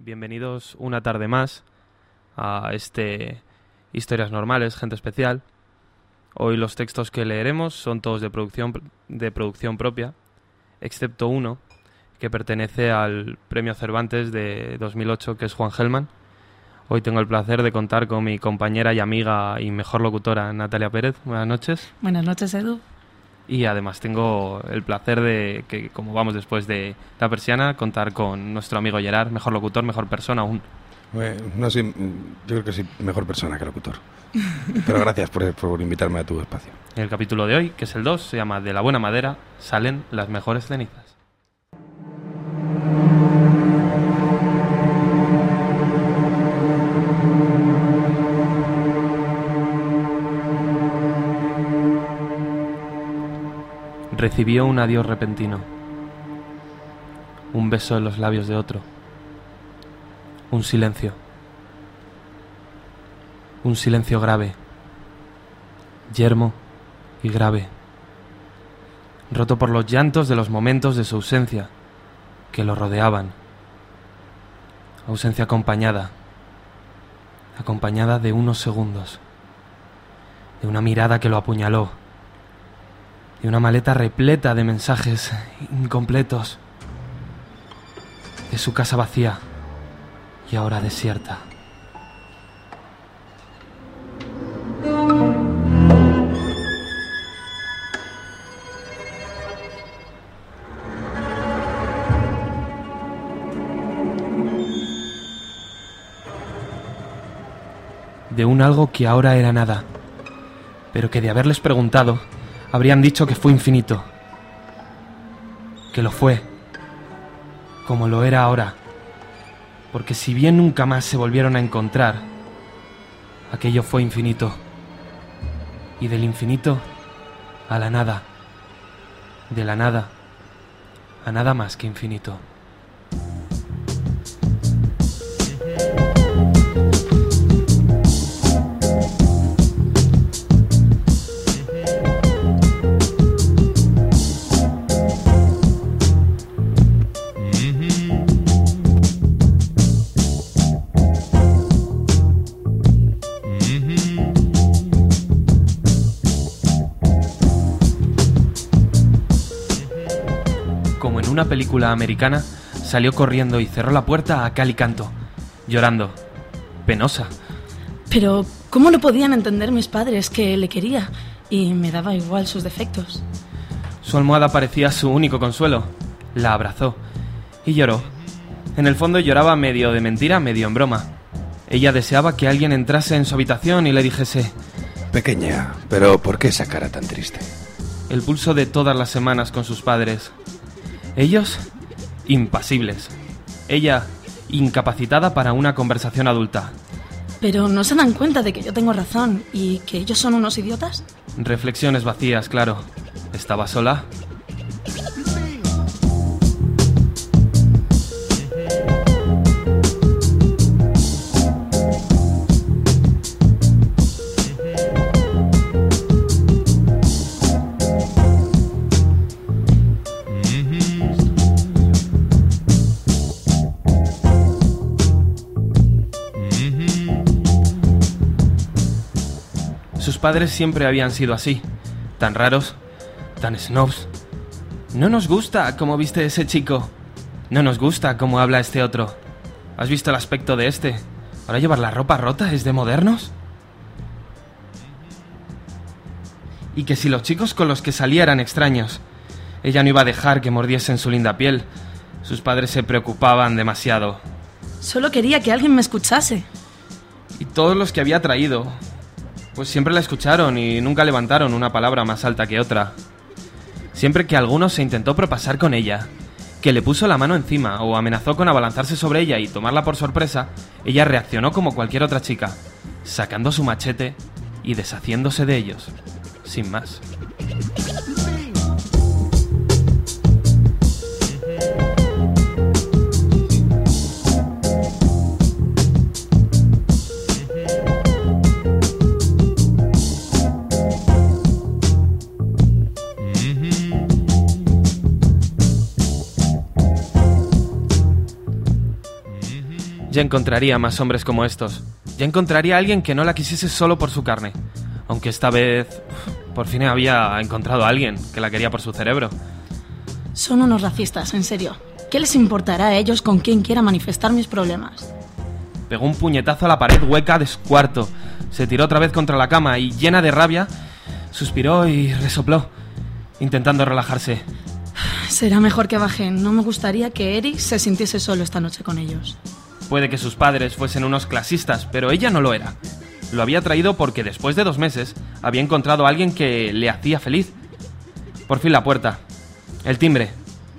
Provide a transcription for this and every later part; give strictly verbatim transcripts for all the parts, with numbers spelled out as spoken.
bienvenidos una tarde más a este Historias Normales, Gente Especial. Hoy los textos que leeremos son todos de producción, de producción propia, excepto uno que pertenece al Premio Cervantes de dos mil ocho, que es Juan Gelman. Hoy tengo el placer de contar con mi compañera y amiga y mejor locutora, Natalia Pérez. Buenas noches. Buenas noches, Edu. Y además tengo el placer de que, como vamos después de La Persiana, contar con nuestro amigo Gerard, mejor locutor, mejor persona aún. Bueno, no soy, yo creo que soy mejor persona que locutor. Pero gracias por, por invitarme a tu espacio. El capítulo de hoy, que es el dos, se llama De la buena madera salen las mejores cenizas. Recibió un adiós repentino, un beso en los labios de otro, un silencio, un silencio grave, yermo y grave, roto por los llantos de los momentos de su ausencia que lo rodeaban, ausencia acompañada, acompañada de unos segundos, de una mirada que lo apuñaló, de una maleta repleta de mensajes incompletos, de su casa vacía y ahora desierta. De un algo que ahora era nada, pero que de haberles preguntado habrían dicho que fue infinito, que lo fue, como lo era ahora, porque si bien nunca más se volvieron a encontrar, aquello fue infinito, y del infinito a la nada, de la nada a nada más que infinito. Una película americana, salió corriendo y cerró la puerta a cal y canto, llorando, penosa. Pero, ¿cómo no podían entender mis padres que le quería? Y me daba igual sus defectos. Su almohada parecía su único consuelo. La abrazó y lloró. En el fondo lloraba medio de mentira, medio en broma. Ella deseaba que alguien entrase en su habitación y le dijese: pequeña, pero ¿por qué esa cara tan triste? El pulso de todas las semanas con sus padres. Ellos, impasibles. Ella, incapacitada para una conversación adulta. ¿Pero no se dan cuenta de que yo tengo razón y que ellos son unos idiotas? Reflexiones vacías, claro. ¿Estaba sola? Sus padres siempre habían sido así, tan raros, tan snobs. No nos gusta cómo viste ese chico. No nos gusta cómo habla este otro. ¿Has visto el aspecto de este? ¿Ahora llevar la ropa rota es de modernos? Y que si los chicos con los que salía eran extraños, ella no iba a dejar que mordiesen su linda piel. Sus padres se preocupaban demasiado. Solo quería que alguien me escuchase. Y todos los que había traído, pues siempre la escucharon y nunca levantaron una palabra más alta que otra. Siempre que alguno se intentó propasar con ella, que le puso la mano encima o amenazó con abalanzarse sobre ella y tomarla por sorpresa, ella reaccionó como cualquier otra chica, sacando su machete y deshaciéndose de ellos, sin más. Ya encontraría más hombres como estos. Ya encontraría a alguien que no la quisiese solo por su carne. Aunque esta vez, por fin había encontrado a alguien que la quería por su cerebro. Son unos racistas, en serio. ¿Qué les importará a ellos con quien quiera manifestar mis problemas? Pegó un puñetazo a la pared hueca de su cuarto. Se tiró otra vez contra la cama y, llena de rabia, suspiró y resopló, intentando relajarse. Será mejor que bajen. No me gustaría que Eric se sintiese solo esta noche con ellos. Puede que sus padres fuesen unos clasistas, pero ella no lo era. Lo había traído porque después de dos meses había encontrado a alguien que le hacía feliz. Por fin la puerta. El timbre.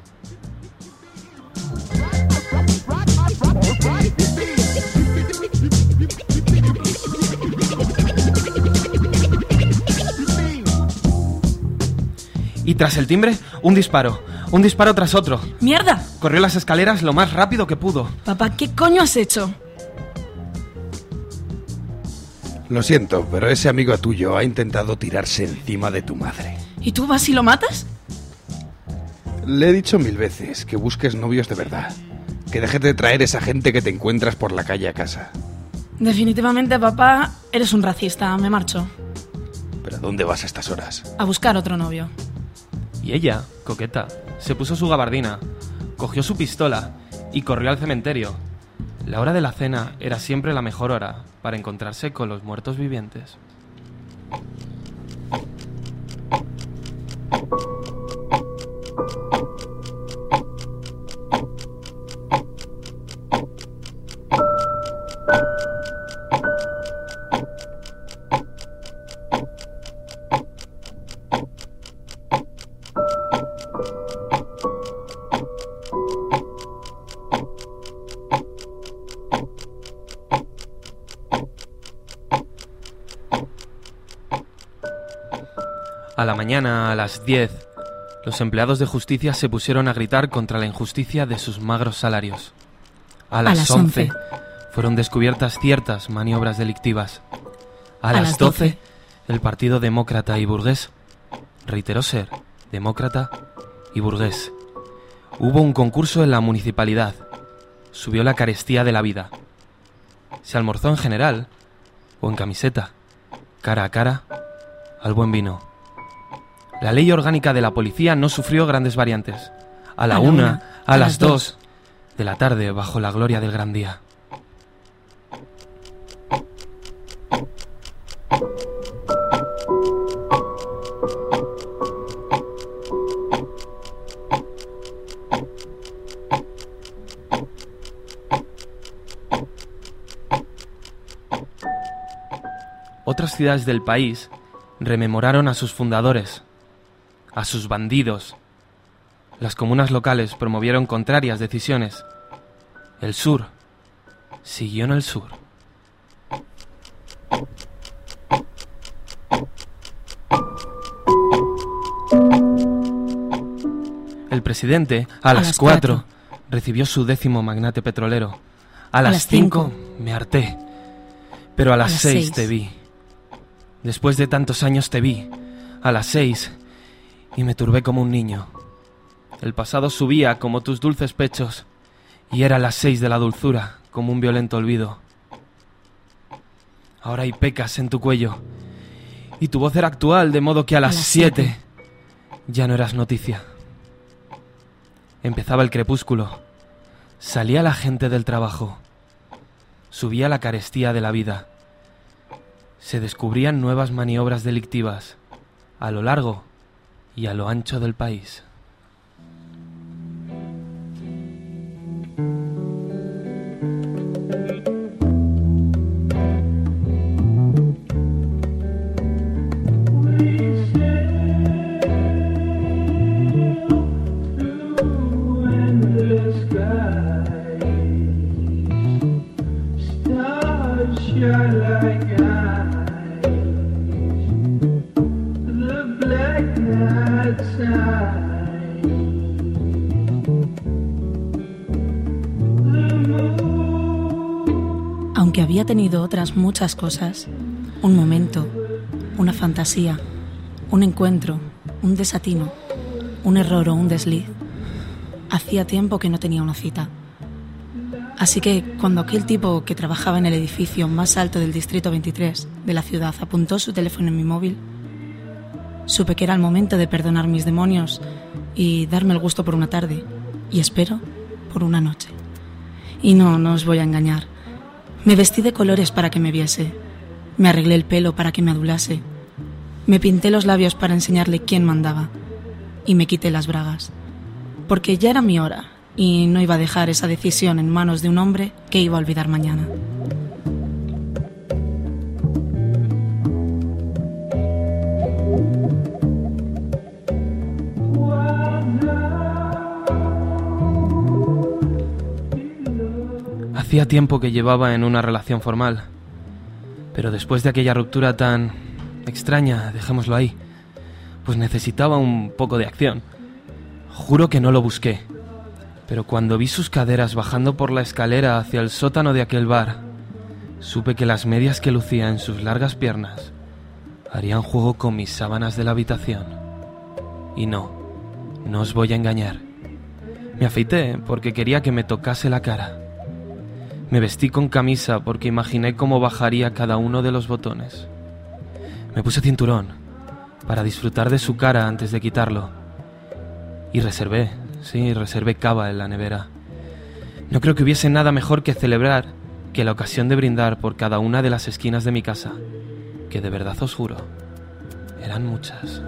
Y tras el timbre, un disparo. Un disparo tras otro. ¡Mierda! Corrió las escaleras lo más rápido que pudo. Papá, ¿qué coño has hecho? Lo siento, pero ese amigo tuyo ha intentado tirarse encima de tu madre. ¿Y tú vas y lo matas? Le he dicho mil veces que busques novios de verdad. Que dejes de traer esa gente que te encuentras por la calle a casa. Definitivamente, papá, eres un racista. Me marcho. ¿Pero a dónde vas a estas horas? A buscar otro novio. Y ella, coqueta, se puso su gabardina, cogió su pistola y corrió al cementerio. La hora de la cena era siempre la mejor hora para encontrarse con los muertos vivientes. A la mañana, a las diez, los empleados de justicia se pusieron a gritar contra la injusticia de sus magros salarios. A las, a las once, fueron descubiertas ciertas maniobras delictivas. A, a las doce, el Partido Demócrata y Burgués reiteró ser demócrata y burgués. Hubo un concurso en la municipalidad. Subió la carestía de la vida. Se almorzó en general o en camiseta, cara a cara, al buen vino. La ley orgánica de la policía no sufrió grandes variantes. A la, a la una, una, a, a las, las dos, dos de la tarde, bajo la gloria del gran día. Otras ciudades del país rememoraron a sus fundadores, a sus bandidos. Las comunas locales promovieron contrarias decisiones. El sur siguió en el sur. El presidente, a, a las cuatro, recibió su décimo magnate petrolero. A, a las cinco, me harté. Pero a las, a las seis, seis te vi. Después de tantos años te vi. A las seis, y me turbé como un niño. El pasado subía como tus dulces pechos, y era las seis de la dulzura, como un violento olvido. Ahora hay pecas en tu cuello, y tu voz era actual, de modo que a las, a las siete, siete ya no eras noticia. Empezaba el crepúsculo, salía la gente del trabajo, subía la carestía de la vida. Se descubrían nuevas maniobras delictivas, a lo largo y a lo ancho del país. Aunque había tenido otras muchas cosas, un momento, una fantasía, un encuentro, un desatino, un error o un desliz, hacía tiempo que no tenía una cita. Así que cuando aquel tipo que trabajaba en el edificio más alto del distrito veintitrés de la ciudad apuntó su teléfono en mi móvil, supe que era el momento de perdonar mis demonios y darme el gusto por una tarde, y espero, por una noche. Y no, no os voy a engañar. Me vestí de colores para que me viese. Me arreglé el pelo para que me adulase. Me pinté los labios para enseñarle quién mandaba. Y me quité las bragas. Porque ya era mi hora y no iba a dejar esa decisión en manos de un hombre que iba a olvidar mañana. Hacía tiempo que llevaba en una relación formal, pero después de aquella ruptura tan extraña, dejémoslo ahí, pues necesitaba un poco de acción. Juro que no lo busqué, pero cuando vi sus caderas bajando por la escalera hacia el sótano de aquel bar, supe que las medias que lucía en sus largas piernas harían juego con mis sábanas de la habitación. Y no, no os voy a engañar. Me afeité porque quería que me tocase la cara. Me vestí con camisa porque imaginé cómo bajaría cada uno de los botones. Me puse cinturón para disfrutar de su cara antes de quitarlo. Y reservé, sí, reservé cava en la nevera. No creo que hubiese nada mejor que celebrar que la ocasión de brindar por cada una de las esquinas de mi casa, que de verdad os juro, eran muchas.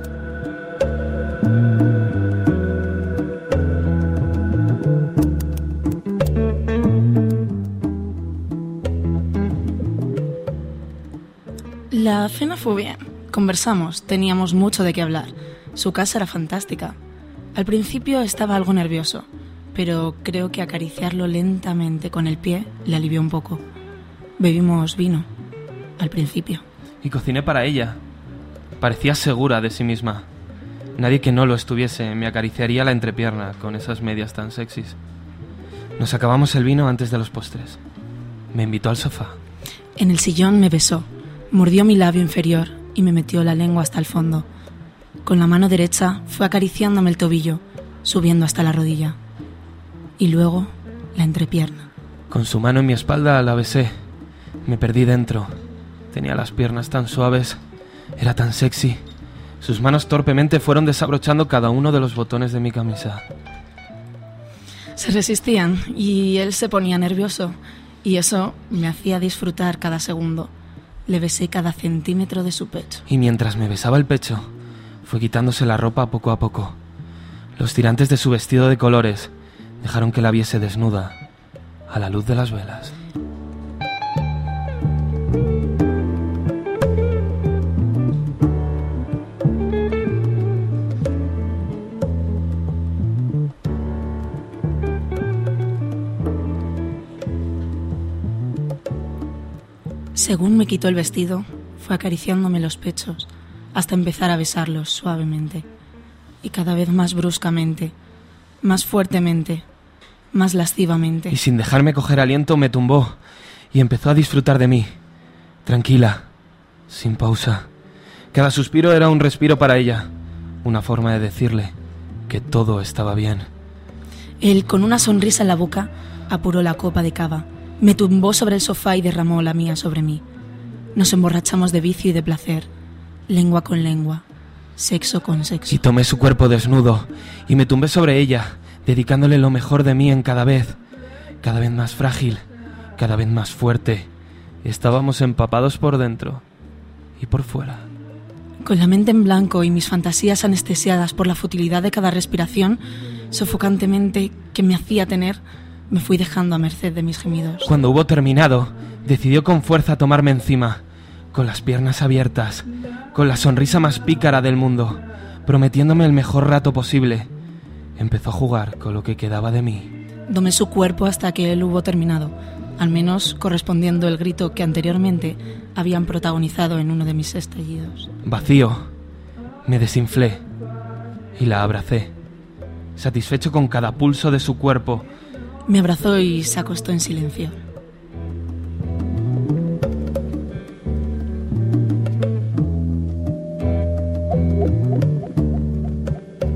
La cena fue bien. Conversamos, teníamos mucho de qué hablar. Su casa era fantástica. Al principio estaba algo nervioso, pero creo que acariciarlo lentamente con el pie le alivió un poco. Bebimos vino, al principio. Y cociné para ella. Parecía segura de sí misma. Nadie que no lo estuviese me acariciaría la entrepierna con esas medias tan sexys. Nos acabamos el vino antes de los postres. Me invitó al sofá. En el sillón me besó. Mordió mi labio inferior y me metió la lengua hasta el fondo. Con la mano derecha fue acariciándome el tobillo, subiendo hasta la rodilla. Y luego la entrepierna. Con su mano en mi espalda la besé. Me perdí dentro. Tenía las piernas tan suaves. Era tan sexy. Sus manos torpemente fueron desabrochando cada uno de los botones de mi camisa. Se resistían y él se ponía nervioso. Y eso me hacía disfrutar cada segundo. Le besé cada centímetro de su pecho. Y mientras me besaba el pecho, fue quitándose la ropa poco a poco. Los tirantes de su vestido de colores dejaron que la viese desnuda, a la luz de las velas. Según me quitó el vestido, fue acariciándome los pechos hasta empezar a besarlos suavemente y cada vez más bruscamente, más fuertemente, más lascivamente. Y sin dejarme coger aliento me tumbó y empezó a disfrutar de mí, tranquila, sin pausa. Cada suspiro era un respiro para ella, una forma de decirle que todo estaba bien. Él, con una sonrisa en la boca, apuró la copa de cava. Me tumbó sobre el sofá y derramó la mía sobre mí. Nos emborrachamos de vicio y de placer, lengua con lengua, sexo con sexo. Y tomé su cuerpo desnudo y me tumbé sobre ella, dedicándole lo mejor de mí en cada vez, cada vez más frágil, cada vez más fuerte. Estábamos empapados por dentro y por fuera. Con la mente en blanco y mis fantasías anestesiadas por la futilidad de cada respiración, sofocantemente que me hacía tener, me fui dejando a merced de mis gemidos. Cuando hubo terminado, decidió con fuerza tomarme encima, con las piernas abiertas, con la sonrisa más pícara del mundo, prometiéndome el mejor rato posible. Empezó a jugar con lo que quedaba de mí. Domé su cuerpo hasta que él hubo terminado, al menos correspondiendo el grito que anteriormente habían protagonizado en uno de mis estallidos. Vacío, me desinflé y la abracé, satisfecho con cada pulso de su cuerpo. Me abrazó y se acostó en silencio.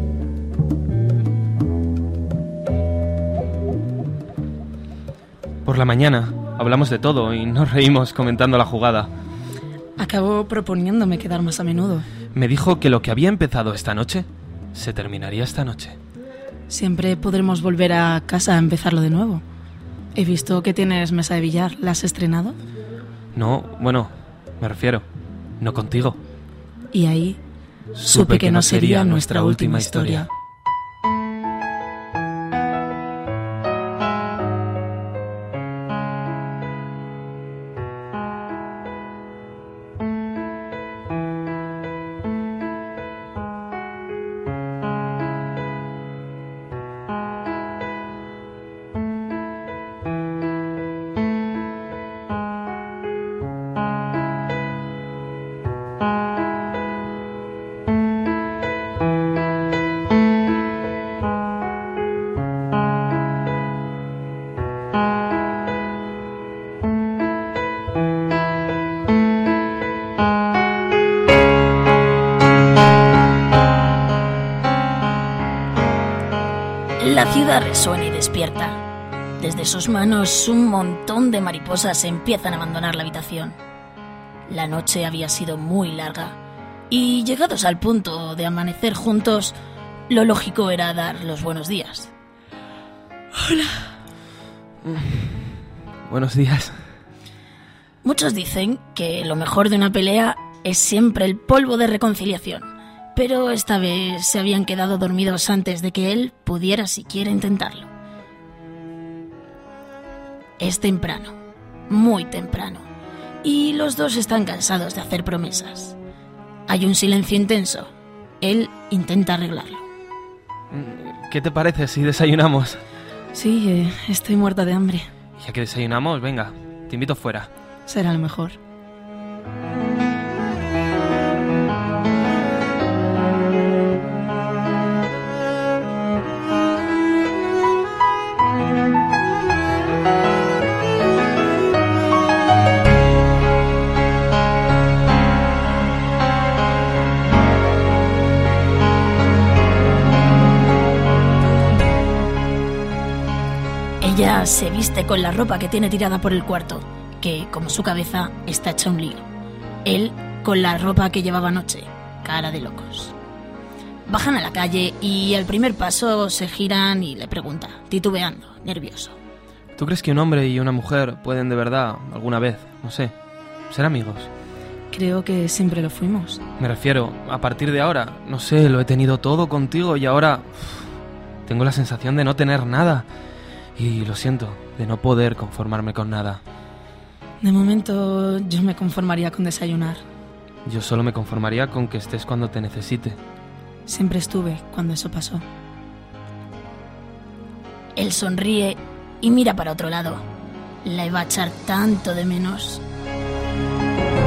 Por la mañana. Hablamos de todo y nos reímos comentando la jugada. Acabó proponiéndome quedar más a menudo. Me dijo que lo que había empezado esta noche se terminaría esta noche. Siempre podremos volver a casa a empezarlo de nuevo. He visto que tienes mesa de billar. ¿La has estrenado? No, bueno, me refiero, no contigo. Y ahí supe que no sería nuestra última historia. La ciudad resuena y despierta. Desde sus manos un montón de mariposas empiezan a abandonar la habitación. La noche había sido muy larga y, llegados al punto de amanecer juntos, lo lógico era dar los buenos días. Hola. Buenos días. Muchos dicen que lo mejor de una pelea es siempre el polvo de reconciliación. Pero esta vez se habían quedado dormidos antes de que él pudiera siquiera intentarlo. Es temprano, muy temprano, y los dos están cansados de hacer promesas. Hay un silencio intenso. Él intenta arreglarlo. ¿Qué te parece si desayunamos? Sí, eh, estoy muerta de hambre. Ya que desayunamos, venga, te invito fuera. Será lo mejor. Ella se viste con la ropa que tiene tirada por el cuarto, que, como su cabeza, está hecha un lío. Él con la ropa que llevaba anoche, cara de locos. Bajan a la calle y al primer paso se giran y le pregunta, titubeando, nervioso. ¿Tú crees que un hombre y una mujer pueden de verdad, alguna vez, no sé, ser amigos? Creo que siempre lo fuimos. Me refiero, a partir de ahora, no sé, lo he tenido todo contigo y ahora uf, tengo la sensación de no tener nada. Y lo siento, de no poder conformarme con nada. De momento yo me conformaría con desayunar. Yo solo me conformaría con que estés cuando te necesite. Siempre estuve cuando eso pasó. Él sonríe y mira para otro lado. La iba a echar tanto de menos.